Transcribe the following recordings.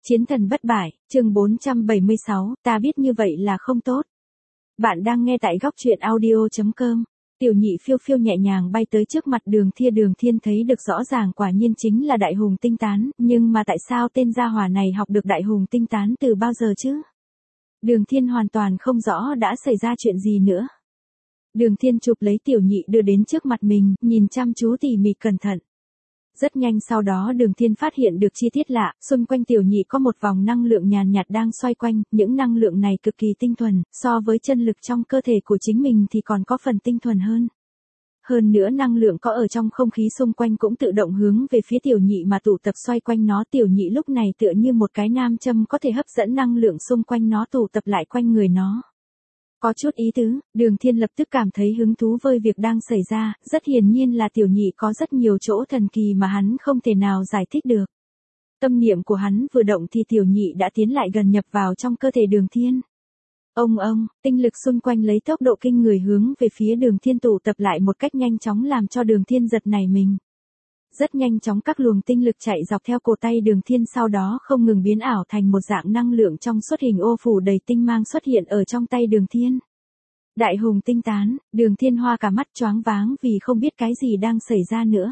Chiến thần bất bại, chương 476, ta biết như vậy là không tốt. Bạn đang nghe tại góc truyện audio.com. Tiểu nhị phiêu phiêu nhẹ nhàng bay tới trước mặt Đường Thiên thấy được rõ ràng quả nhiên chính là đại hùng tinh tán, nhưng mà tại sao tên gia hỏa này học được đại hùng tinh tán từ bao giờ chứ? Đường Thiên hoàn toàn không rõ đã xảy ra chuyện gì nữa. Đường Thiên chụp lấy tiểu nhị đưa đến trước mặt mình, nhìn chăm chú tỉ mỉ cẩn thận. Rất nhanh sau đó Đường Thiên phát hiện được chi tiết lạ, xung quanh tiểu nhị có một vòng năng lượng nhàn nhạt đang xoay quanh, những năng lượng này cực kỳ tinh thuần, so với chân lực trong cơ thể của chính mình thì còn có phần tinh thuần hơn. Hơn nữa năng lượng có ở trong không khí xung quanh cũng tự động hướng về phía tiểu nhị mà tụ tập xoay quanh nó. Tiểu nhị lúc này tựa như một cái nam châm có thể hấp dẫn năng lượng xung quanh nó tụ tập lại quanh người nó. Có chút ý tứ, Đường Thiên lập tức cảm thấy hứng thú với việc đang xảy ra, rất hiển nhiên là tiểu nhị có rất nhiều chỗ thần kỳ mà hắn không thể nào giải thích được. Tâm niệm của hắn vừa động thì tiểu nhị đã tiến lại gần nhập vào trong cơ thể Đường Thiên. Ông, tinh lực xung quanh lấy tốc độ kinh người hướng về phía Đường Thiên tụ tập lại một cách nhanh chóng làm cho Đường Thiên giật nảy mình. Rất nhanh chóng các luồng tinh lực chạy dọc theo cổ tay Đường Thiên sau đó không ngừng biến ảo thành một dạng năng lượng trong suốt hình ô phủ đầy tinh mang xuất hiện ở trong tay Đường Thiên. Đại hùng tinh tán, Đường Thiên hoa cả mắt choáng váng vì không biết cái gì đang xảy ra nữa.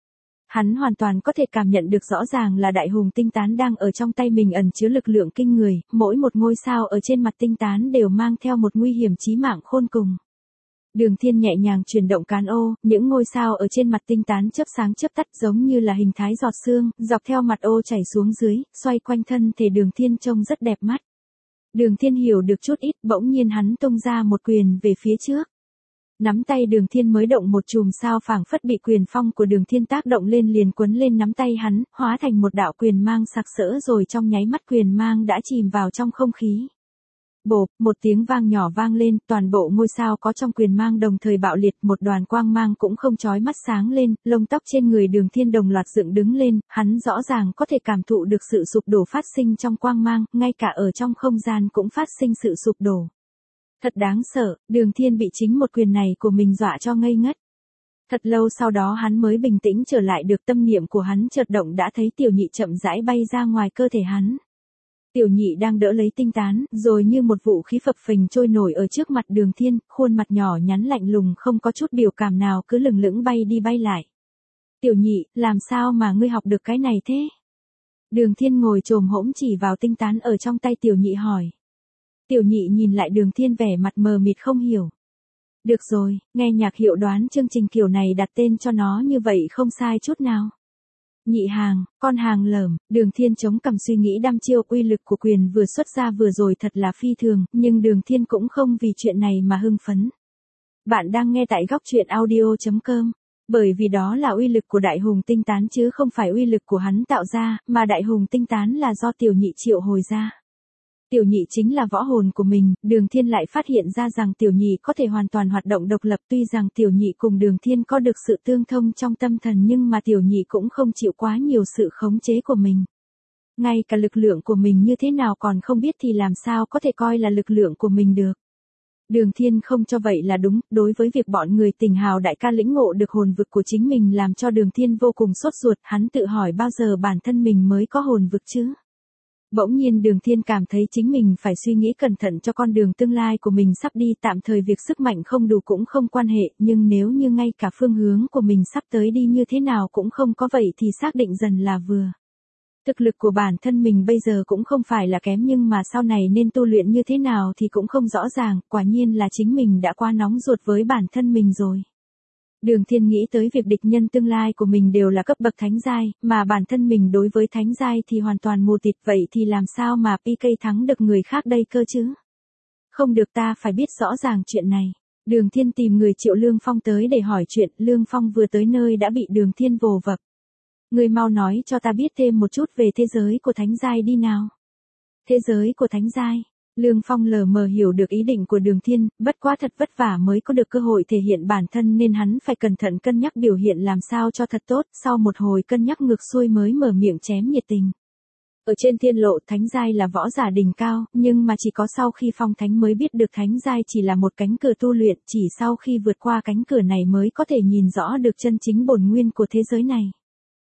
Hắn hoàn toàn có thể cảm nhận được rõ ràng là đại hùng tinh tán đang ở trong tay mình ẩn chứa lực lượng kinh người, mỗi một ngôi sao ở trên mặt tinh tán đều mang theo một nguy hiểm chí mạng khôn cùng. Đường Thiên nhẹ nhàng chuyển động cán ô, những ngôi sao ở trên mặt tinh tán chớp sáng chớp tắt giống như là hình thái giọt sương, dọc theo mặt ô chảy xuống dưới, xoay quanh thân thể Đường Thiên trông rất đẹp mắt. Đường Thiên hiểu được chút ít, bỗng nhiên hắn tung ra một quyền về phía trước. Nắm tay Đường Thiên mới động một chùm sao phảng phất bị quyền phong của Đường Thiên tác động lên liền quấn lên nắm tay hắn, hóa thành một đạo quyền mang sặc sỡ rồi trong nháy mắt quyền mang đã chìm vào trong không khí. Bộp, một tiếng vang nhỏ vang lên, toàn bộ ngôi sao có trong quyền mang đồng thời bạo liệt, một đoàn quang mang cũng không chói mắt sáng lên, lông tóc trên người Đường Thiên đồng loạt dựng đứng lên, hắn rõ ràng có thể cảm thụ được sự sụp đổ phát sinh trong quang mang, ngay cả ở trong không gian cũng phát sinh sự sụp đổ. Thật đáng sợ, Đường Thiên bị chính một quyền này của mình dọa cho ngây ngất. Thật lâu sau đó hắn mới bình tĩnh trở lại được, tâm niệm của hắn chợt động đã thấy tiểu nhị chậm rãi bay ra ngoài cơ thể hắn. Tiểu nhị đang đỡ lấy tinh tán, rồi như một vũ khí phập phình trôi nổi ở trước mặt Đường Thiên, khuôn mặt nhỏ nhắn lạnh lùng không có chút biểu cảm nào cứ lững lững bay đi bay lại. Tiểu nhị, làm sao mà ngươi học được cái này thế? Đường Thiên ngồi chồm hỗn chỉ vào tinh tán ở trong tay tiểu nhị hỏi. Tiểu nhị nhìn lại Đường Thiên vẻ mặt mờ mịt không hiểu. Được rồi, nghe nhạc hiệu đoán chương trình kiểu này đặt tên cho nó như vậy không sai chút nào. Nhị hàng, con hàng lởm, Đường Thiên chống cằm suy nghĩ đăm chiêu, uy lực của quyền vừa xuất ra vừa rồi thật là phi thường, nhưng Đường Thiên cũng không vì chuyện này mà hưng phấn. Bạn đang nghe tại góc truyện audio.com, bởi vì đó là uy lực của đại hùng tinh tán chứ không phải uy lực của hắn tạo ra, mà đại hùng tinh tán là do tiểu nhị triệu hồi ra. Tiểu nhị chính là võ hồn của mình, Đường Thiên lại phát hiện ra rằng tiểu nhị có thể hoàn toàn hoạt động độc lập, tuy rằng tiểu nhị cùng Đường Thiên có được sự tương thông trong tâm thần nhưng mà tiểu nhị cũng không chịu quá nhiều sự khống chế của mình. Ngay cả lực lượng của mình như thế nào còn không biết thì làm sao có thể coi là lực lượng của mình được. Đường Thiên không cho vậy là đúng, đối với việc bọn người Tình Hào đại ca lĩnh ngộ được hồn vực của chính mình làm cho Đường Thiên vô cùng sốt ruột, hắn tự hỏi bao giờ bản thân mình mới có hồn vực chứ. Bỗng nhiên Đường Thiên cảm thấy chính mình phải suy nghĩ cẩn thận cho con đường tương lai của mình sắp đi, tạm thời việc sức mạnh không đủ cũng không quan hệ, nhưng nếu như ngay cả phương hướng của mình sắp tới đi như thế nào cũng không có vậy thì xác định dần là vừa. Thực lực của bản thân mình bây giờ cũng không phải là kém nhưng mà sau này nên tu luyện như thế nào thì cũng không rõ ràng, quả nhiên là chính mình đã quá nóng ruột với bản thân mình rồi. Đường Thiên nghĩ tới việc địch nhân tương lai của mình đều là cấp bậc thánh giai, mà bản thân mình đối với thánh giai thì hoàn toàn mù tịt, vậy thì làm sao mà PK thắng được người khác đây cơ chứ? Không được, ta phải biết rõ ràng chuyện này. Đường Thiên tìm người triệu Lương Phong tới để hỏi chuyện, Lương Phong vừa tới nơi đã bị Đường Thiên vồ vập. Người mau nói cho ta biết thêm một chút về thế giới của thánh giai đi nào. Thế giới của thánh giai. Lương Phong lờ mờ hiểu được ý định của Đường Thiên, bất quá thật vất vả mới có được cơ hội thể hiện bản thân nên hắn phải cẩn thận cân nhắc biểu hiện làm sao cho thật tốt, sau một hồi cân nhắc ngược xuôi mới mở miệng chém nhiệt tình. Ở trên thiên lộ thánh giai là võ giả đỉnh cao, nhưng mà chỉ có sau khi phong thánh mới biết được thánh giai chỉ là một cánh cửa tu luyện, chỉ sau khi vượt qua cánh cửa này mới có thể nhìn rõ được chân chính bổn nguyên của thế giới này.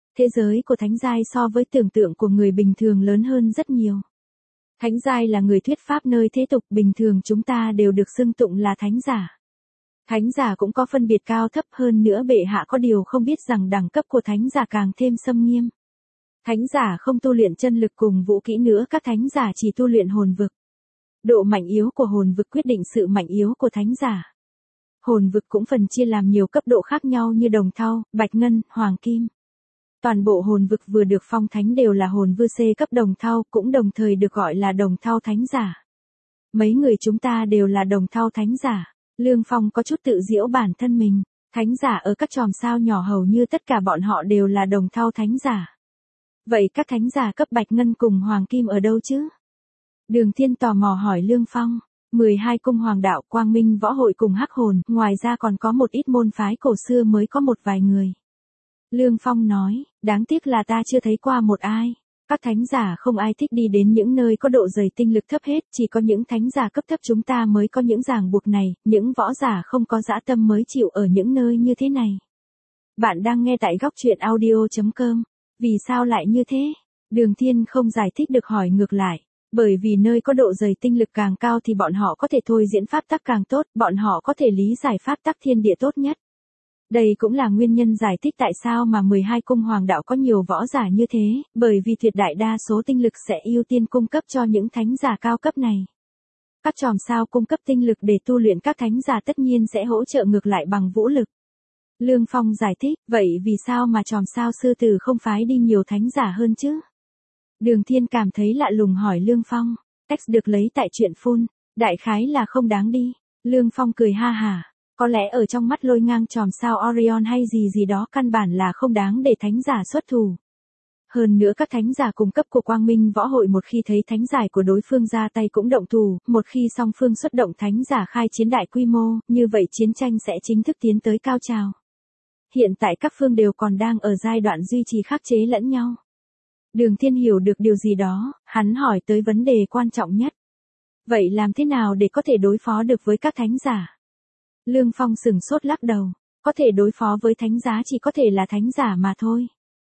Thế giới của thánh giai so với tưởng tượng của người bình thường lớn hơn rất nhiều. Thánh giai là người thuyết pháp nơi thế tục, bình thường chúng ta đều được xưng tụng là thánh giả. Thánh giả cũng có phân biệt cao thấp, hơn nữa bệ hạ có điều không biết rằng đẳng cấp của thánh giả càng thêm xâm nghiêm. Thánh giả không tu luyện chân lực cùng vũ kỹ nữa, các thánh giả chỉ tu luyện hồn vực. Độ mạnh yếu của hồn vực quyết định sự mạnh yếu của thánh giả. Hồn vực cũng phần chia làm nhiều cấp độ khác nhau như đồng thau, bạch ngân, hoàng kim. Toàn bộ hồn vực vừa được phong thánh đều là hồn vư C cấp đồng thau, cũng đồng thời được gọi là đồng thau thánh giả. Mấy người chúng ta đều là đồng thau thánh giả. Lương Phong có chút tự giễu bản thân mình. Thánh giả ở các chòm sao nhỏ hầu như tất cả bọn họ đều là đồng thau thánh giả. Vậy các thánh giả cấp bạch ngân cùng hoàng kim ở đâu chứ? Đường Thiên tò mò hỏi Lương Phong. 12 cung hoàng đạo, Quang Minh võ hội cùng hắc hồn, ngoài ra còn có một ít môn phái cổ xưa mới có một vài người. Lương Phong nói, đáng tiếc là ta chưa thấy qua một ai. Các thánh giả không ai thích đi đến những nơi có độ dày tinh lực thấp hết, chỉ có những thánh giả cấp thấp chúng ta mới có những ràng buộc này, những võ giả không có dã tâm mới chịu ở những nơi như thế này. Bạn đang nghe tại góc truyện audio.com. Vì sao lại như thế? Đường Thiên không giải thích được hỏi ngược lại. Bởi vì nơi có độ dày tinh lực càng cao thì bọn họ có thể thôi diễn pháp tắc càng tốt, bọn họ có thể lý giải pháp tắc thiên địa tốt nhất. Đây cũng là nguyên nhân giải thích tại sao mà 12 cung hoàng đạo có nhiều võ giả như thế, bởi vì tuyệt đại đa số tinh lực sẽ ưu tiên cung cấp cho những thánh giả cao cấp này. Các chòm sao cung cấp tinh lực để tu luyện các thánh giả tất nhiên sẽ hỗ trợ ngược lại bằng vũ lực. Lương Phong giải thích, vậy vì sao mà chòm sao sư tử không phái đi nhiều thánh giả hơn chứ? Đường Thiên cảm thấy lạ lùng hỏi Lương Phong, text được lấy tại truyện full, đại khái là không đáng đi. Lương Phong cười ha hả, có lẽ ở trong mắt lôi ngang chòm sao Orion hay gì gì đó căn bản là không đáng để thánh giả xuất thủ. Hơn nữa các thánh giả cung cấp của Quang Minh võ hội một khi thấy thánh giải của đối phương ra tay cũng động thủ, một khi song phương xuất động thánh giả khai chiến đại quy mô, như vậy chiến tranh sẽ chính thức tiến tới cao trào. Hiện tại các phương đều còn đang ở giai đoạn duy trì khắc chế lẫn nhau. Đường Thiên hiểu được điều gì đó, hắn hỏi tới vấn đề quan trọng nhất. Vậy làm thế nào để có thể đối phó được với các thánh giả? Lương Phong sừng sốt lắc đầu, có thể đối phó với thánh giá chỉ có thể là thánh giả mà thôi.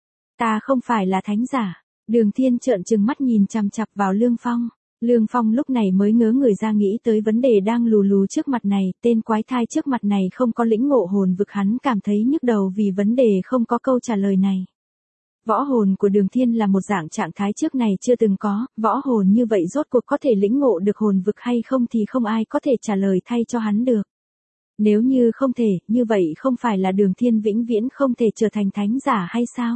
Ta không phải là thánh giả. Đường Thiên trợn trừng mắt nhìn chằm chằm vào Lương Phong. Lương Phong lúc này mới ngớ người ra nghĩ tới vấn đề đang lù lù trước mặt này, tên quái thai trước mặt này không có lĩnh ngộ hồn vực, hắn cảm thấy nhức đầu vì vấn đề không có câu trả lời này. Võ hồn của Đường Thiên là một dạng trạng thái trước này chưa từng có, võ hồn như vậy rốt cuộc có thể lĩnh ngộ được hồn vực hay không thì không ai có thể trả lời thay cho hắn được. Nếu như không thể, như vậy không phải là Đường Thiên vĩnh viễn không thể trở thành thánh giả hay sao?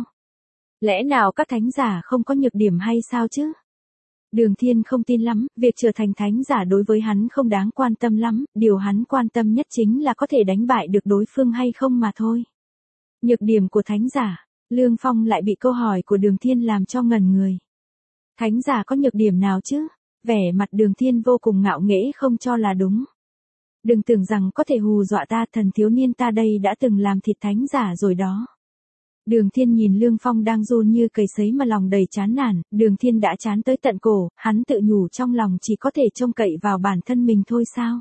Lẽ nào các thánh giả không có nhược điểm hay sao chứ? Đường Thiên không tin lắm, việc trở thành thánh giả đối với hắn không đáng quan tâm lắm, điều hắn quan tâm nhất chính là có thể đánh bại được đối phương hay không mà thôi. Nhược điểm của thánh giả, Lương Phong lại bị câu hỏi của Đường Thiên làm cho ngẩn người. Thánh giả có nhược điểm nào chứ? Vẻ mặt Đường Thiên vô cùng ngạo nghễ không cho là đúng. Đừng tưởng rằng có thể hù dọa ta, thần thiếu niên ta đây đã từng làm thịt thánh giả rồi đó. Đường Thiên nhìn Lương Phong đang run như cầy sấy mà lòng đầy chán nản, Đường Thiên đã chán tới tận cổ, hắn tự nhủ trong lòng chỉ có thể trông cậy vào bản thân mình thôi sao.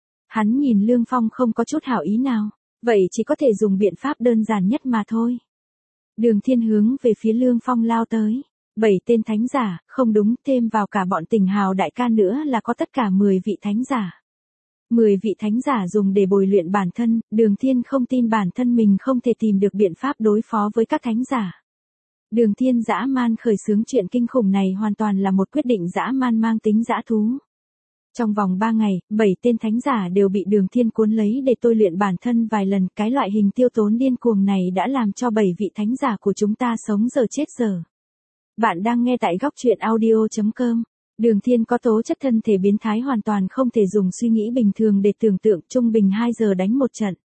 Hắn nhìn Lương Phong không có chút hảo ý nào, vậy chỉ có thể dùng biện pháp đơn giản nhất mà thôi. Đường Thiên hướng về phía Lương Phong lao tới. 7 tên thánh giả, không đúng, thêm vào cả bọn Tình Hào đại ca nữa là có tất cả 10 vị thánh giả. 10 vị thánh giả dùng để bồi luyện bản thân, Đường Thiên không tin bản thân mình không thể tìm được biện pháp đối phó với các thánh giả. Đường Thiên dã man khởi xướng chuyện kinh khủng này hoàn toàn là một quyết định dã man mang tính dã thú. Trong vòng 3 ngày, 7 tên thánh giả đều bị Đường Thiên cuốn lấy để tôi luyện bản thân vài lần, cái loại hình tiêu tốn điên cuồng này đã làm cho 7 vị thánh giả của chúng ta sống giờ chết giờ. Bạn đang nghe tại góc truyện audio.com. Đường Thiên có tố chất thân thể biến thái hoàn toàn không thể dùng suy nghĩ bình thường để tưởng tượng, trung bình 2 giờ đánh một trận.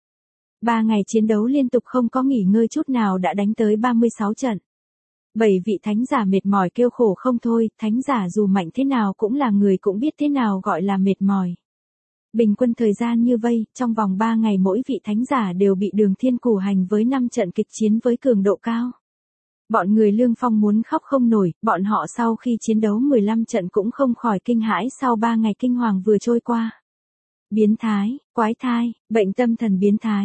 3 ngày chiến đấu liên tục không có nghỉ ngơi chút nào đã đánh tới 36 trận. 7 vị thánh giả mệt mỏi kêu khổ không thôi, thánh giả dù mạnh thế nào cũng là người cũng biết thế nào gọi là mệt mỏi. Bình quân thời gian như vây, trong vòng 3 ngày mỗi vị thánh giả đều bị Đường Thiên củ hành với 5 trận kịch chiến với cường độ cao. Bọn người Lương Phong muốn khóc không nổi, bọn họ sau khi chiến đấu 15 trận cũng không khỏi kinh hãi sau 3 ngày kinh hoàng vừa trôi qua. Biến thái, quái thai, bệnh tâm thần biến thái.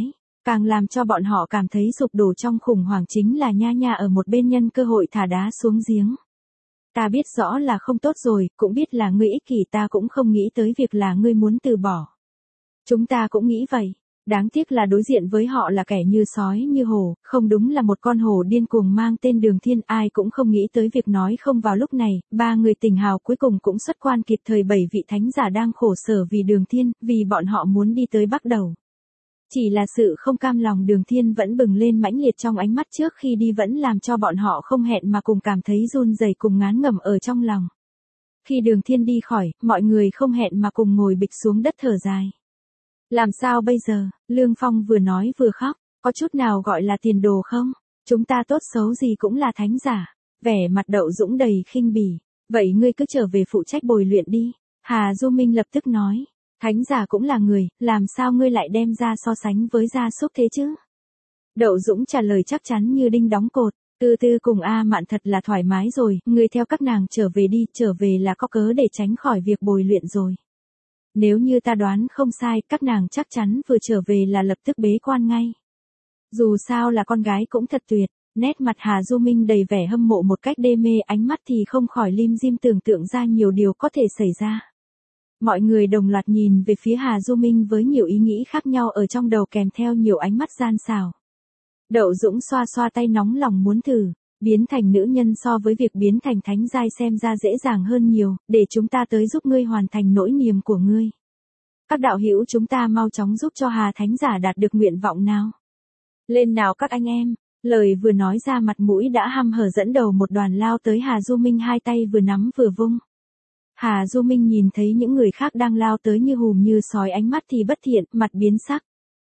Càng làm cho bọn họ cảm thấy sụp đổ trong khủng hoảng chính là Nha Nha ở một bên nhân cơ hội thả đá xuống giếng. Ta biết rõ là không tốt rồi, cũng biết là ngươi ích kỷ, ta cũng không nghĩ tới việc là ngươi muốn từ bỏ. Chúng ta cũng nghĩ vậy. Đáng tiếc là đối diện với họ là kẻ như sói như hổ, không đúng là một con hổ điên cuồng mang tên Đường Thiên, ai cũng không nghĩ tới việc nói không vào lúc này, ba người tỉnh hào cuối cùng cũng xuất quan kịp thời, 7 vị thánh giả đang khổ sở vì Đường Thiên, vì bọn họ muốn đi tới Bắc Đầu. Chỉ là sự không cam lòng Đường Thiên vẫn bừng lên mãnh liệt trong ánh mắt trước khi đi, vẫn làm cho bọn họ không hẹn mà cùng cảm thấy run rẩy cùng ngán ngẩm ở trong lòng. Khi Đường Thiên đi khỏi, mọi người không hẹn mà cùng ngồi bịch xuống đất thở dài. Làm sao bây giờ? Lương Phong vừa nói vừa khóc, có chút nào gọi là tiền đồ không? Chúng ta tốt xấu gì cũng là thánh giả. Vẻ mặt Đậu Dũng đầy khinh bỉ. Vậy ngươi cứ trở về phụ trách bồi luyện đi. Hà Du Minh lập tức nói. Thánh giả cũng là người, làm sao ngươi lại đem ra so sánh với gia súc thế chứ? Đậu Dũng trả lời chắc chắn như đinh đóng cột. Tư Tư cùng A Mạn thật là thoải mái rồi, ngươi theo các nàng trở về đi, trở về là có cớ để tránh khỏi việc bồi luyện rồi. Nếu như ta đoán không sai, các nàng chắc chắn vừa trở về là lập tức bế quan ngay. Dù sao là con gái cũng thật tuyệt, nét mặt Hà Du Minh đầy vẻ hâm mộ một cách đê mê, ánh mắt thì không khỏi lim dim tưởng tượng ra nhiều điều có thể xảy ra. Mọi người đồng loạt nhìn về phía Hà Du Minh với nhiều ý nghĩ khác nhau ở trong đầu, kèm theo nhiều ánh mắt gian xảo. Đậu Dũng xoa xoa tay, nóng lòng muốn thử. Biến thành nữ nhân so với việc biến thành thánh giai xem ra dễ dàng hơn nhiều, để chúng ta tới giúp ngươi hoàn thành nỗi niềm của ngươi. Các đạo hữu chúng ta mau chóng giúp cho Hà thánh giả đạt được nguyện vọng nào. Lên nào các anh em. Lời vừa nói ra, mặt mũi đã hăm hở dẫn đầu một đoàn lao tới Hà Du Minh, hai tay vừa nắm vừa vung. Hà Du Minh nhìn thấy những người khác đang lao tới như hùm như sói, ánh mắt thì bất thiện, mặt biến sắc.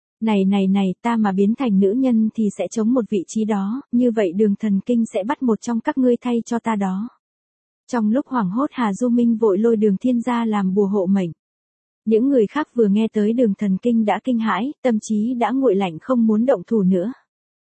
Này, ta mà biến thành nữ nhân thì sẽ chống một vị trí đó, như vậy Đường Thần Kinh sẽ bắt một trong các ngươi thay cho ta đó. Trong lúc hoảng hốt, Hà Du Minh vội lôi Đường Thiên ra làm bùa hộ mệnh. Những người khác vừa nghe tới Đường Thần Kinh đã kinh hãi, tâm trí đã nguội lạnh không muốn động thủ nữa.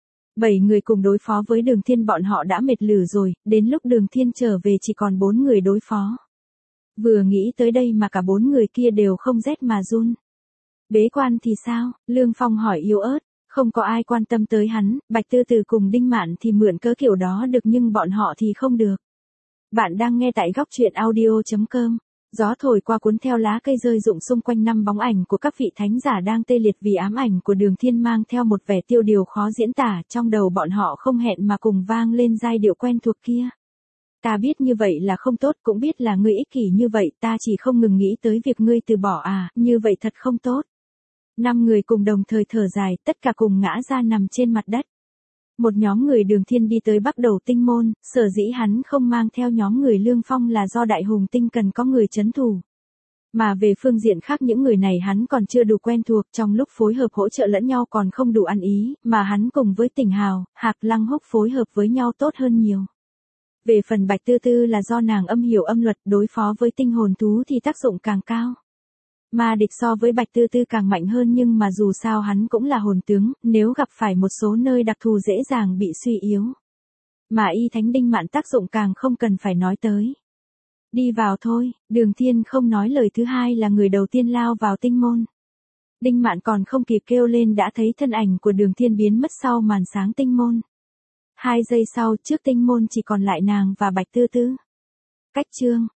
7 người cùng đối phó với Đường Thiên, bọn họ đã mệt lử rồi, đến lúc Đường Thiên trở về chỉ còn 4 người đối phó. Vừa nghĩ tới đây mà cả 4 người kia đều không rét mà run. Bế quan thì sao? Lương Phong hỏi yếu ớt, không có ai quan tâm tới hắn, Bạch Tư Tử cùng Đinh Mạn thì mượn cớ kiểu đó được nhưng bọn họ thì không được. Bạn đang nghe tại góc truyện audio.com. Gió thổi qua cuốn theo lá cây rơi rụng xung quanh, năm bóng ảnh của các vị thánh giả đang tê liệt vì ám ảnh của Đường Thiên mang theo một vẻ tiêu điều khó diễn tả, trong đầu bọn họ không hẹn mà cùng vang lên giai điệu quen thuộc kia. Ta biết như vậy là không tốt, cũng biết là ngươi ích kỷ như vậy, ta chỉ không ngừng nghĩ tới việc ngươi từ bỏ như vậy thật không tốt. 5 người cùng đồng thời thở dài, tất cả cùng ngã ra nằm trên mặt đất. Một nhóm người Đường Thiên đi tới Bắc Đầu Tinh Môn, sở dĩ hắn không mang theo nhóm người Lương Phong là do Đại Hùng Tinh cần có người trấn thủ. Mà về phương diện khác, những người này hắn còn chưa đủ quen thuộc, trong lúc phối hợp hỗ trợ lẫn nhau còn không đủ ăn ý, mà hắn cùng với Tỉnh Hào, Hạc Lăng Húc phối hợp với nhau tốt hơn nhiều. Về phần Bạch Tư Tư là do nàng âm hiểu âm luật, đối phó với tinh hồn thú thì tác dụng càng cao. Ma địch so với Bạch Tư Tư càng mạnh hơn, nhưng mà dù sao hắn cũng là hồn tướng, nếu gặp phải một số nơi đặc thù dễ dàng bị suy yếu. Mà Y Thánh Đinh Mạn tác dụng càng không cần phải nói tới. Đi vào thôi, Đường Thiên không nói lời thứ hai là người đầu tiên lao vào tinh môn. Đinh Mạn còn không kịp kêu lên đã thấy thân ảnh của Đường Thiên biến mất sau màn sáng tinh môn. 2 giây sau, trước tinh môn chỉ còn lại nàng và Bạch Tư Tư. Cách chương